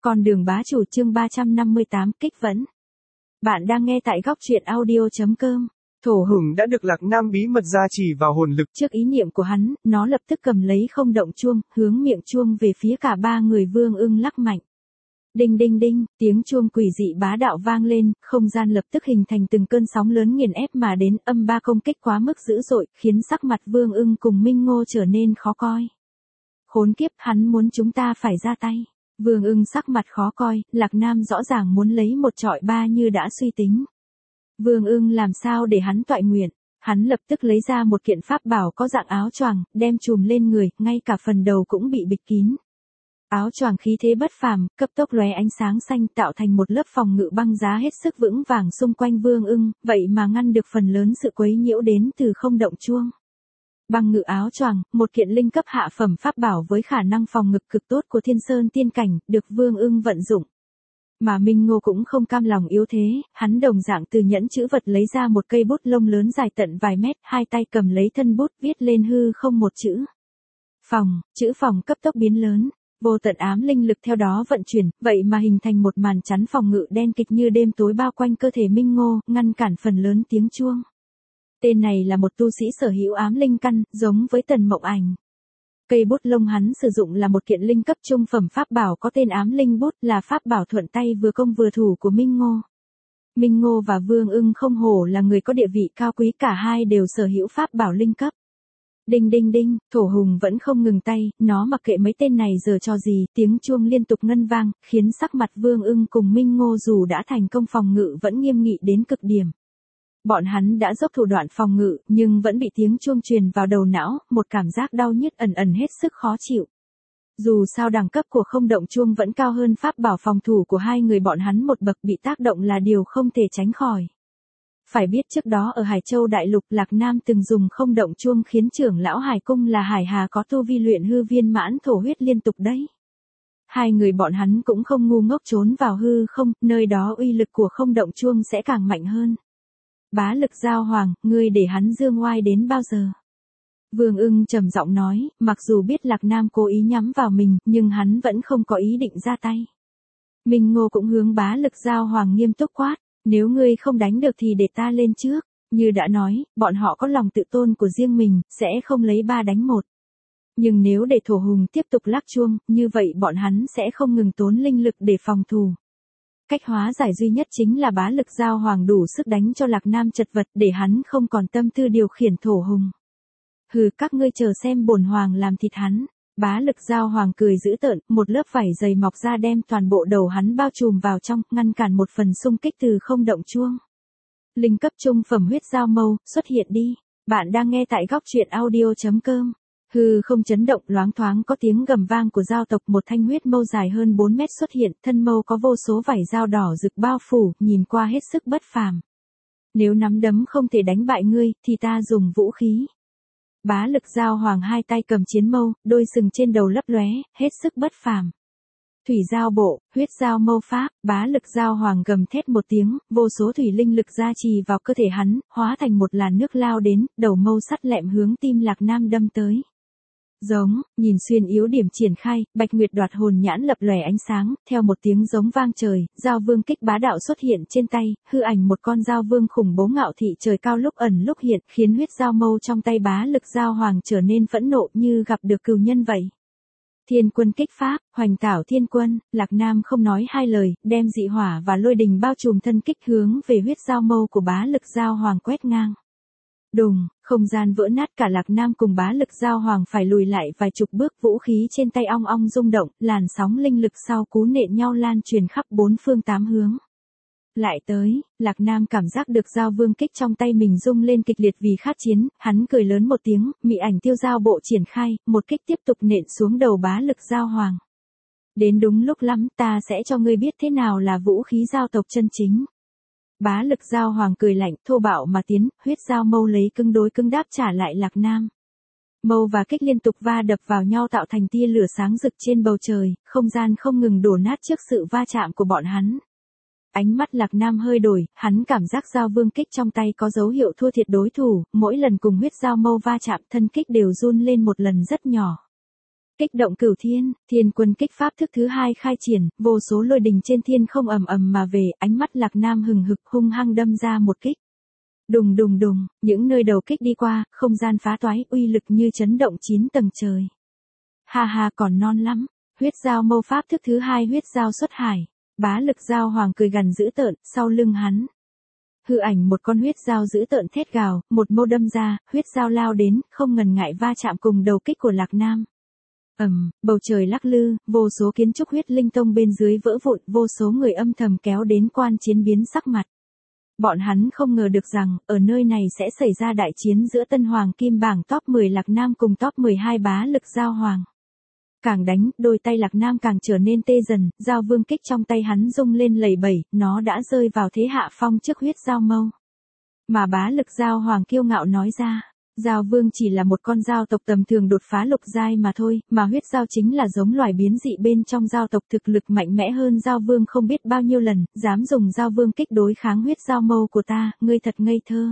Con đường bá chủ chương 358 kích vẫn. Bạn đang nghe tại góc truyện audio.com. Thổ hùng đã được Lạc Nam bí mật gia trì vào hồn lực. Trước ý niệm của hắn, nó lập tức cầm lấy không động chuông, hướng miệng chuông về phía cả ba người Vương Ưng lắc mạnh. Đinh đinh đinh, tiếng chuông quỷ dị bá đạo vang lên, không gian lập tức hình thành từng cơn sóng lớn nghiền ép mà đến, âm ba công kích quá mức dữ dội, khiến sắc mặt Vương Ưng cùng Minh Ngô trở nên khó coi. Khốn kiếp, hắn muốn chúng ta phải ra tay. Vương Ưng sắc mặt khó coi, Lạc Nam rõ ràng muốn lấy một trọi ba như đã suy tính. Vương Ưng làm sao để hắn toại nguyện, hắn lập tức lấy ra một kiện pháp bảo có dạng áo choàng, đem trùm lên người, ngay cả phần đầu cũng bị bịt kín. Áo choàng khí thế bất phàm, cấp tốc lóe ánh sáng xanh tạo thành một lớp phòng ngự băng giá hết sức vững vàng xung quanh Vương Ưng, vậy mà ngăn được phần lớn sự quấy nhiễu đến từ không động chuông. Băng ngự áo choàng, một kiện linh cấp hạ phẩm pháp bảo với khả năng phòng ngự cực tốt của Thiên Sơn tiên cảnh, được Vương Ưng vận dụng. Mà Minh Ngô cũng không cam lòng yếu thế, hắn đồng dạng từ nhẫn chữ vật lấy ra một cây bút lông lớn dài tận vài mét, hai tay cầm lấy thân bút viết lên hư không một chữ. Phòng, chữ phòng cấp tốc biến lớn, vô tận ám linh lực theo đó vận chuyển, vậy mà hình thành một màn chắn phòng ngự đen kịch như đêm tối bao quanh cơ thể Minh Ngô, ngăn cản phần lớn tiếng chuông. Tên này là một tu sĩ sở hữu ám linh căn, giống với Tần Mộng Ảnh. Cây bút lông hắn sử dụng là một kiện linh cấp trung phẩm pháp bảo có tên ám linh bút, là pháp bảo thuận tay vừa công vừa thủ của Minh Ngô. Minh Ngô và Vương Ưng không hổ là người có địa vị cao quý, cả hai đều sở hữu pháp bảo linh cấp. Đinh đinh đinh, Thổ hùng vẫn không ngừng tay, nó mặc kệ mấy tên này giờ cho gì, tiếng chuông liên tục ngân vang, khiến sắc mặt Vương Ưng cùng Minh Ngô dù đã thành công phòng ngự vẫn nghiêm nghị đến cực điểm. Bọn hắn đã dốc thủ đoạn phòng ngự, nhưng vẫn bị tiếng chuông truyền vào đầu não, một cảm giác đau nhức ẩn ẩn hết sức khó chịu. Dù sao đẳng cấp của không động chuông vẫn cao hơn pháp bảo phòng thủ của hai người bọn hắn một bậc, bị tác động là điều không thể tránh khỏi. Phải biết trước đó ở Hải Châu Đại Lục, Lạc Nam từng dùng không động chuông khiến trưởng lão Hải Cung là Hải Hà có tu vi luyện hư viên mãn thổ huyết liên tục đấy. Hai người bọn hắn cũng không ngu ngốc trốn vào hư không, nơi đó uy lực của không động chuông sẽ càng mạnh hơn. Bá Lực Giao Hoàng, ngươi để hắn dương oai đến bao giờ? Vương Ưng trầm giọng nói, mặc dù biết Lạc Nam cố ý nhắm vào mình, nhưng hắn vẫn không có ý định ra tay. Minh Ngô cũng hướng Bá Lực Giao Hoàng nghiêm túc quát, nếu ngươi không đánh được thì để ta lên trước. Như đã nói, bọn họ có lòng tự tôn của riêng mình, sẽ không lấy 3 đánh 1. Nhưng nếu để Thổ hùng tiếp tục lắc chuông, như vậy bọn hắn sẽ không ngừng tốn linh lực để phòng thủ. Cách hóa giải duy nhất chính là Bá Lực Giao Hoàng đủ sức đánh cho Lạc Nam chật vật, để hắn không còn tâm tư điều khiển Thổ hùng. Hừ, các ngươi chờ xem bổn hoàng làm thịt hắn. Bá Lực Giao Hoàng cười dữ tợn, một lớp vảy dày mọc ra đem toàn bộ đầu hắn bao trùm vào trong, ngăn cản một phần xung kích từ không động chuông. Linh cấp trung phẩm huyết giao mâu, xuất hiện đi. Bạn đang nghe tại góc truyện audio.com. Hư không chấn động, loáng thoáng có tiếng gầm vang của giao tộc, một thanh huyết mâu dài hơn 4 mét xuất hiện, thân mâu có vô số vảy dao đỏ rực bao phủ, nhìn qua hết sức bất phàm. Nếu nắm đấm không thể đánh bại ngươi, thì ta dùng vũ khí. Bá Lực Giao Hoàng hai tay cầm chiến mâu, đôi sừng trên đầu lấp lóe, hết sức bất phàm. Thủy giao bộ, huyết giao mâu pháp, Bá Lực Giao Hoàng gầm thét một tiếng, vô số thủy linh lực gia trì vào cơ thể hắn, hóa thành một làn nước lao đến, đầu mâu sắt lẹm hướng tim Lạc Nam đâm tới. Giống, nhìn xuyên yếu điểm triển khai, Bạch Nguyệt đoạt hồn nhãn lập lòe ánh sáng, theo một tiếng giống vang trời, giao vương kích bá đạo xuất hiện trên tay, hư ảnh một con giao vương khủng bố ngạo thị trời cao lúc ẩn lúc hiện, khiến huyết giao mâu trong tay Bá Lực Giao Hoàng trở nên phẫn nộ như gặp được cừu nhân vậy. Thiên quân kích pháp, hoành tảo thiên quân, Lạc Nam không nói hai lời, đem dị hỏa và lôi đình bao trùm thân kích hướng về huyết giao mâu của Bá Lực Giao Hoàng quét ngang. Đùng, không gian vỡ nát, cả Lạc Nam cùng Bá Lực Giao Hoàng phải lùi lại vài chục bước, vũ khí trên tay ong ong rung động, làn sóng linh lực sau cú nện nhau lan truyền khắp 4 phương 8 hướng. Lại tới, Lạc Nam cảm giác được giao vương kích trong tay mình rung lên kịch liệt vì khát chiến, hắn cười lớn một tiếng, mị ảnh tiêu giao bộ triển khai, một kích tiếp tục nện xuống đầu Bá Lực Giao Hoàng. Đến đúng lúc lắm, ta sẽ cho ngươi biết thế nào là vũ khí giao tộc chân chính. Bá Lực Giao Hoàng cười lạnh, thô bạo mà tiến, huyết giao mâu lấy cứng đối cứng đáp trả lại Lạc Nam. Mâu và kích liên tục va đập vào nhau tạo thành tia lửa sáng rực trên bầu trời, không gian không ngừng đổ nát trước sự va chạm của bọn hắn. Ánh mắt Lạc Nam hơi đổi, hắn cảm giác giao vương kích trong tay có dấu hiệu thua thiệt đối thủ, mỗi lần cùng huyết giao mâu va chạm thân kích đều run lên một lần rất nhỏ. Kích động cửu thiên, thiên quân kích pháp thức thứ hai khai triển, vô số lôi đình trên thiên không ầm ầm mà về, ánh mắt Lạc Nam hừng hực hung hăng đâm ra một kích. Đùng đùng đùng, những nơi đầu kích đi qua, không gian phá toái, uy lực như chấn động 9 tầng trời. Ha ha, còn non lắm. Huyết giao mâu pháp thức thứ hai, huyết giao xuất hải. Bá lực giao hoàng cười gằn dữ tợn, sau lưng hắn. Hư ảnh một con huyết giao dữ tợn thét gào, một mâu đâm ra, huyết giao lao đến, không ngần ngại va chạm cùng đầu kích của Lạc Nam. Bầu trời lắc lư, vô số kiến trúc huyết linh tông bên dưới vỡ vụn, vô số người âm thầm kéo đến quan chiến biến sắc mặt. Bọn hắn không ngờ được rằng, ở nơi này sẽ xảy ra đại chiến giữa Tân Hoàng Kim bảng top 10 Lạc Nam cùng top 12 bá lực giao hoàng. Càng đánh, đôi tay Lạc Nam càng trở nên tê dần, giao vương kích trong tay hắn rung lên lẩy bẩy, nó đã rơi vào thế hạ phong trước huyết giao mâu. Mà bá lực giao hoàng kiêu ngạo nói ra, giao vương chỉ là một con giao tộc tầm thường đột phá lục giai mà thôi, mà huyết giao chính là giống loài biến dị bên trong giao tộc thực lực mạnh mẽ hơn giao vương không biết bao nhiêu lần, dám dùng giao vương kích đối kháng huyết giao mâu của ta, ngươi thật ngây thơ.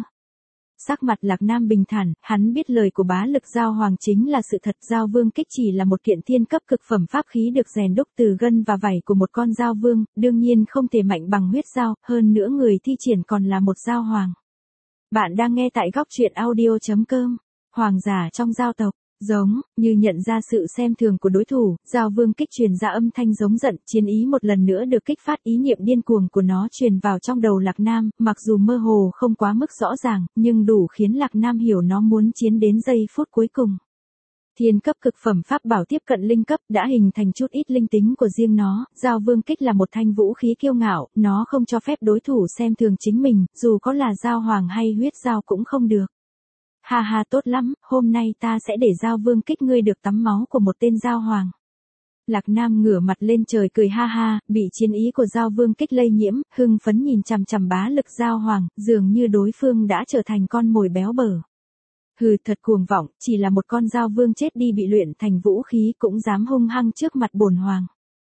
Sắc mặt Lạc Nam bình thản, hắn biết lời của bá lực giao hoàng chính là sự thật, giao vương kích chỉ là một kiện thiên cấp cực phẩm pháp khí được rèn đúc từ gân và vảy của một con giao vương, đương nhiên không thể mạnh bằng huyết giao, hơn nữa người thi triển còn là một giao hoàng. Bạn đang nghe tại góc truyện audio.com, hoàng giả trong giao tộc, giống, như nhận ra sự xem thường của đối thủ, giao vương kích truyền ra âm thanh giống giận, chiến ý một lần nữa được kích phát, ý niệm điên cuồng của nó truyền vào trong đầu Lạc Nam, mặc dù mơ hồ không quá mức rõ ràng, nhưng đủ khiến Lạc Nam hiểu nó muốn chiến đến giây phút cuối cùng. Thiên cấp cực phẩm pháp bảo tiếp cận linh cấp đã hình thành chút ít linh tính của riêng nó, giao vương kích là một thanh vũ khí kiêu ngạo, nó không cho phép đối thủ xem thường chính mình, dù có là giao hoàng hay huyết giao cũng không được. Ha ha, tốt lắm, hôm nay ta sẽ để giao vương kích ngươi được tắm máu của một tên giao hoàng. Lạc Nam ngửa mặt lên trời cười ha ha, bị chiến ý của giao vương kích lây nhiễm, hưng phấn nhìn chằm chằm bá lực giao hoàng, dường như đối phương đã trở thành con mồi béo bở. Hừ, thật cuồng vọng, chỉ là một con giao vương chết đi bị luyện thành vũ khí cũng dám hung hăng trước mặt bổn hoàng.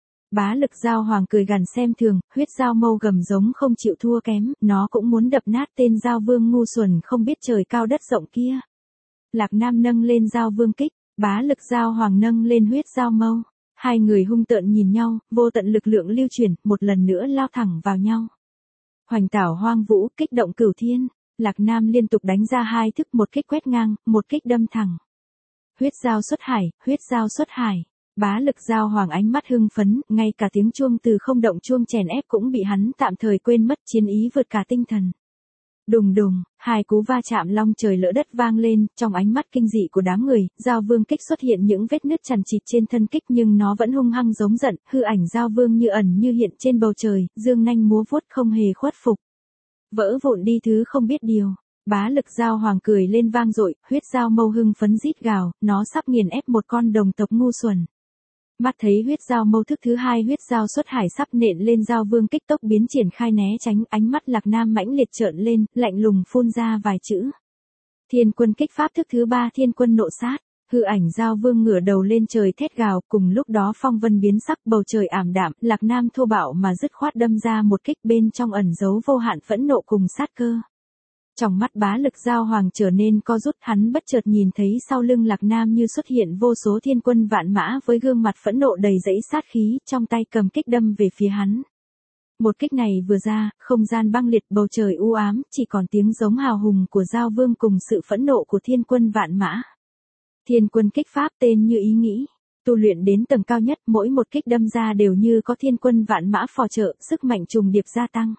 Bá lực giao hoàng cười gằn xem thường, huyết giao mâu gầm giống không chịu thua kém, nó cũng muốn đập nát tên giao vương ngu xuẩn không biết trời cao đất rộng kia. Lạc Nam nâng lên giao vương kích, bá lực giao hoàng nâng lên huyết giao mâu. Hai người hung tợn nhìn nhau, vô tận lực lượng lưu chuyển, một lần nữa lao thẳng vào nhau. Hoành tảo hoang vũ, kích động cửu thiên. Lạc Nam liên tục đánh ra hai thức, một kích quét ngang, một kích đâm thẳng. Huyết giao xuất hải, huyết giao xuất hải. Bá lực giao hoàng ánh mắt hưng phấn, ngay cả tiếng chuông từ không động chuông chèn ép cũng bị hắn tạm thời quên mất, chiến ý vượt cả tinh thần. Đùng đùng, hai cú va chạm long trời lỡ đất vang lên, trong ánh mắt kinh dị của đám người, giao vương kích xuất hiện những vết nứt chằng chịt trên thân kích nhưng nó vẫn hung hăng giống giận, hư ảnh giao vương như ẩn như hiện trên bầu trời, dương nanh múa vuốt không hề khuất phục. Vỡ vụn đi thứ không biết điều. Bá lực giao hoàng cười lên vang dội, huyết giao mâu hưng phấn rít gào, nó sắp nghiền ép một con đồng tộc ngu xuẩn. Mắt thấy huyết giao mâu thức thứ hai, huyết giao xuất hải sắp nện lên giao vương kích, tốc biến triển khai né tránh, ánh mắt Lạc Nam mãnh liệt trợn lên, lạnh lùng phun ra vài chữ. Thiên quân kích pháp thức thứ ba, thiên quân nộ sát. Hư ảnh giao vương ngửa đầu lên trời thét gào, cùng lúc đó phong vân biến sắc, bầu trời ảm đạm, Lạc Nam thô bạo mà dứt khoát đâm ra một kích, bên trong ẩn giấu vô hạn phẫn nộ cùng sát cơ. Trong mắt bá lực giao hoàng trở nên co rút, hắn bất chợt nhìn thấy sau lưng Lạc Nam như xuất hiện vô số thiên quân vạn mã với gương mặt phẫn nộ đầy dẫy sát khí, trong tay cầm kích đâm về phía hắn. Một kích này vừa ra, không gian băng liệt, bầu trời u ám, chỉ còn tiếng giống hào hùng của giao vương cùng sự phẫn nộ của thiên quân vạn mã. Thiên quân kích pháp tên như ý nghĩ, tu luyện đến tầng cao nhất, mỗi một kích đâm ra đều như có thiên quân vạn mã phò trợ, sức mạnh trùng điệp gia tăng.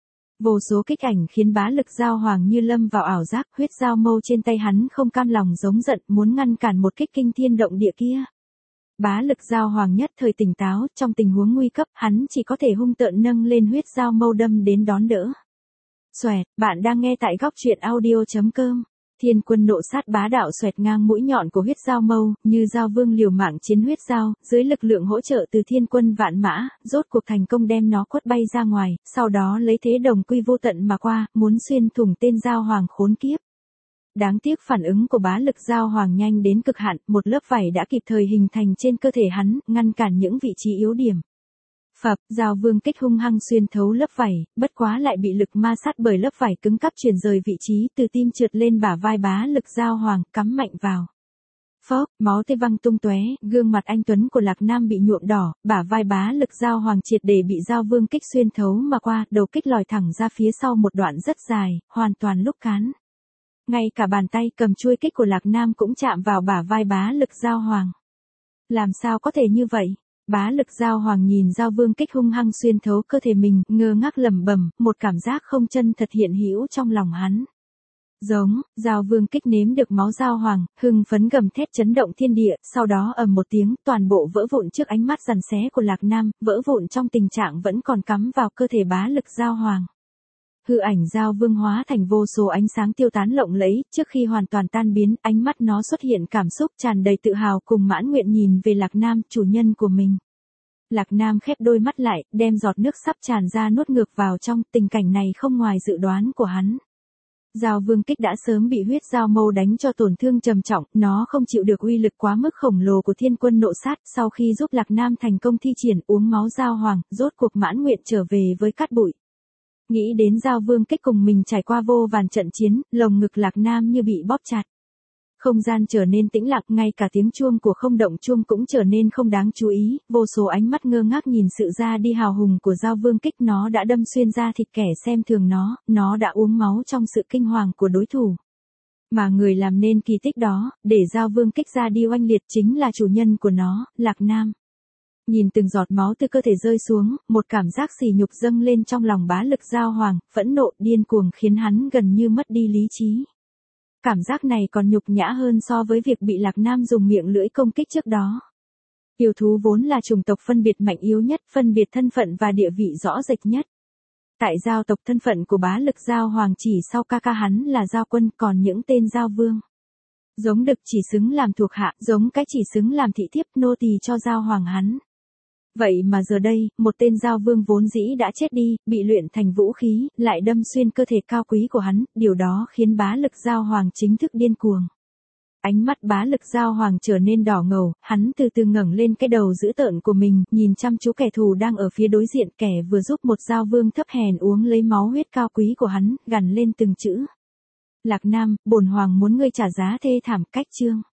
Vô số kích ảnh khiến bá lực giao hoàng như lâm vào ảo giác, huyết giao mâu trên tay hắn không cam lòng giống giận, muốn ngăn cản một kích kinh thiên động địa kia. Bá lực giao hoàng nhất thời tỉnh táo, trong tình huống nguy cấp, hắn chỉ có thể hung tợn nâng lên huyết giao mâu đâm đến đón đỡ. Xoẹt, bạn đang nghe tại góc truyện audio.com. Thiên quân nộ sát bá đạo xoẹt ngang mũi nhọn của huyết giao mâu, như giao vương liều mạng chiến huyết giao, dưới lực lượng hỗ trợ từ thiên quân vạn mã, rốt cuộc thành công đem nó quất bay ra ngoài, sau đó lấy thế đồng quy vô tận mà qua, muốn xuyên thủng tên giao hoàng khốn kiếp. Đáng tiếc phản ứng của bá lực giao hoàng nhanh đến cực hạn, một lớp vảy đã kịp thời hình thành trên cơ thể hắn, ngăn cản những vị trí yếu điểm. Phập, giao vương kích hung hăng xuyên thấu lớp vảy, bất quá lại bị lực ma sát bởi lớp vảy cứng cáp chuyển rời vị trí từ tim trượt lên bả vai bá lực giao hoàng, cắm mạnh vào. Phốc, máu tươi văng tung tóe, gương mặt anh tuấn của Lạc Nam bị nhuộm đỏ, bả vai bá lực Dao Hoàng triệt để bị Dao Vương kích xuyên thấu mà qua, đầu kích lòi thẳng ra phía sau một đoạn rất dài, hoàn toàn lúc cán. Ngay cả bàn tay cầm chuôi kích của Lạc Nam cũng chạm vào bả vai bá lực Dao Hoàng. Làm sao có thể như vậy? Bá lực Dao Hoàng nhìn Dao Vương kích hung hăng xuyên thấu cơ thể mình, ngơ ngác lẩm bẩm, một cảm giác không chân thật hiện hữu trong lòng hắn. Giống, Dao Vương kích nếm được máu Dao Hoàng, hưng phấn gầm thét chấn động thiên địa, sau đó ầm một tiếng, toàn bộ vỡ vụn trước ánh mắt giằn xé của Lạc Nam, vỡ vụn trong tình trạng vẫn còn cắm vào cơ thể bá lực Dao Hoàng. Hư ảnh Dao Vương hóa thành vô số ánh sáng tiêu tán lộng lẫy, trước khi hoàn toàn tan biến, ánh mắt nó xuất hiện cảm xúc tràn đầy tự hào cùng mãn nguyện nhìn về Lạc Nam, chủ nhân của mình. Lạc Nam khép đôi mắt lại, đem giọt nước sắp tràn ra nuốt ngược vào trong, tình cảnh này không ngoài dự đoán của hắn. Dao Vương kích đã sớm bị huyết dao mâu đánh cho tổn thương trầm trọng, nó không chịu được uy lực quá mức khổng lồ của thiên quân nộ sát, sau khi giúp Lạc Nam thành công thi triển uống máu Dao Hoàng, rốt cuộc mãn nguyện trở về với cát bụi. Nghĩ đến Dao Vương kích cùng mình trải qua vô vàn trận chiến, lồng ngực Lạc Nam như bị bóp chặt. Không gian trở nên tĩnh lặng, ngay cả tiếng chuông của không động chuông cũng trở nên không đáng chú ý, vô số ánh mắt ngơ ngác nhìn sự ra đi hào hùng của Dao Vương kích, nó đã đâm xuyên da thịt kẻ xem thường nó đã uống máu trong sự kinh hoàng của đối thủ. Mà người làm nên kỳ tích đó, để Dao Vương kích ra đi oanh liệt chính là chủ nhân của nó, Lạc Nam. Nhìn từng giọt máu từ cơ thể rơi xuống, một cảm giác sỉ nhục dâng lên trong lòng bá lực Dao Hoàng, phẫn nộ điên cuồng khiến hắn gần như mất đi lý trí. Cảm giác này còn nhục nhã hơn so với việc bị Lạc Nam dùng miệng lưỡi công kích trước đó. Yêu thú vốn là chủng tộc phân biệt mạnh yếu nhất, phân biệt thân phận và địa vị rõ rệt nhất. Tại giao tộc, thân phận của bá lực Dao Hoàng chỉ sau ca ca hắn là Dao Quân, còn những tên Dao Vương. Giống đực chỉ xứng làm thuộc hạ, giống cái chỉ xứng làm thị thiếp nô tỳ cho Dao Hoàng hắn. Vậy mà giờ đây, một tên Dao Vương vốn dĩ đã chết đi, bị luyện thành vũ khí, lại đâm xuyên cơ thể cao quý của hắn, điều đó khiến bá lực Dao Hoàng chính thức điên cuồng. Ánh mắt bá lực Dao Hoàng trở nên đỏ ngầu, hắn từ từ ngẩng lên cái đầu dữ tợn của mình, nhìn chăm chú kẻ thù đang ở phía đối diện, kẻ vừa giúp một Dao Vương thấp hèn uống lấy máu huyết cao quý của hắn, gằn lên từng chữ. Lạc Nam, bổn hoàng muốn ngươi trả giá thê thảm cách chương.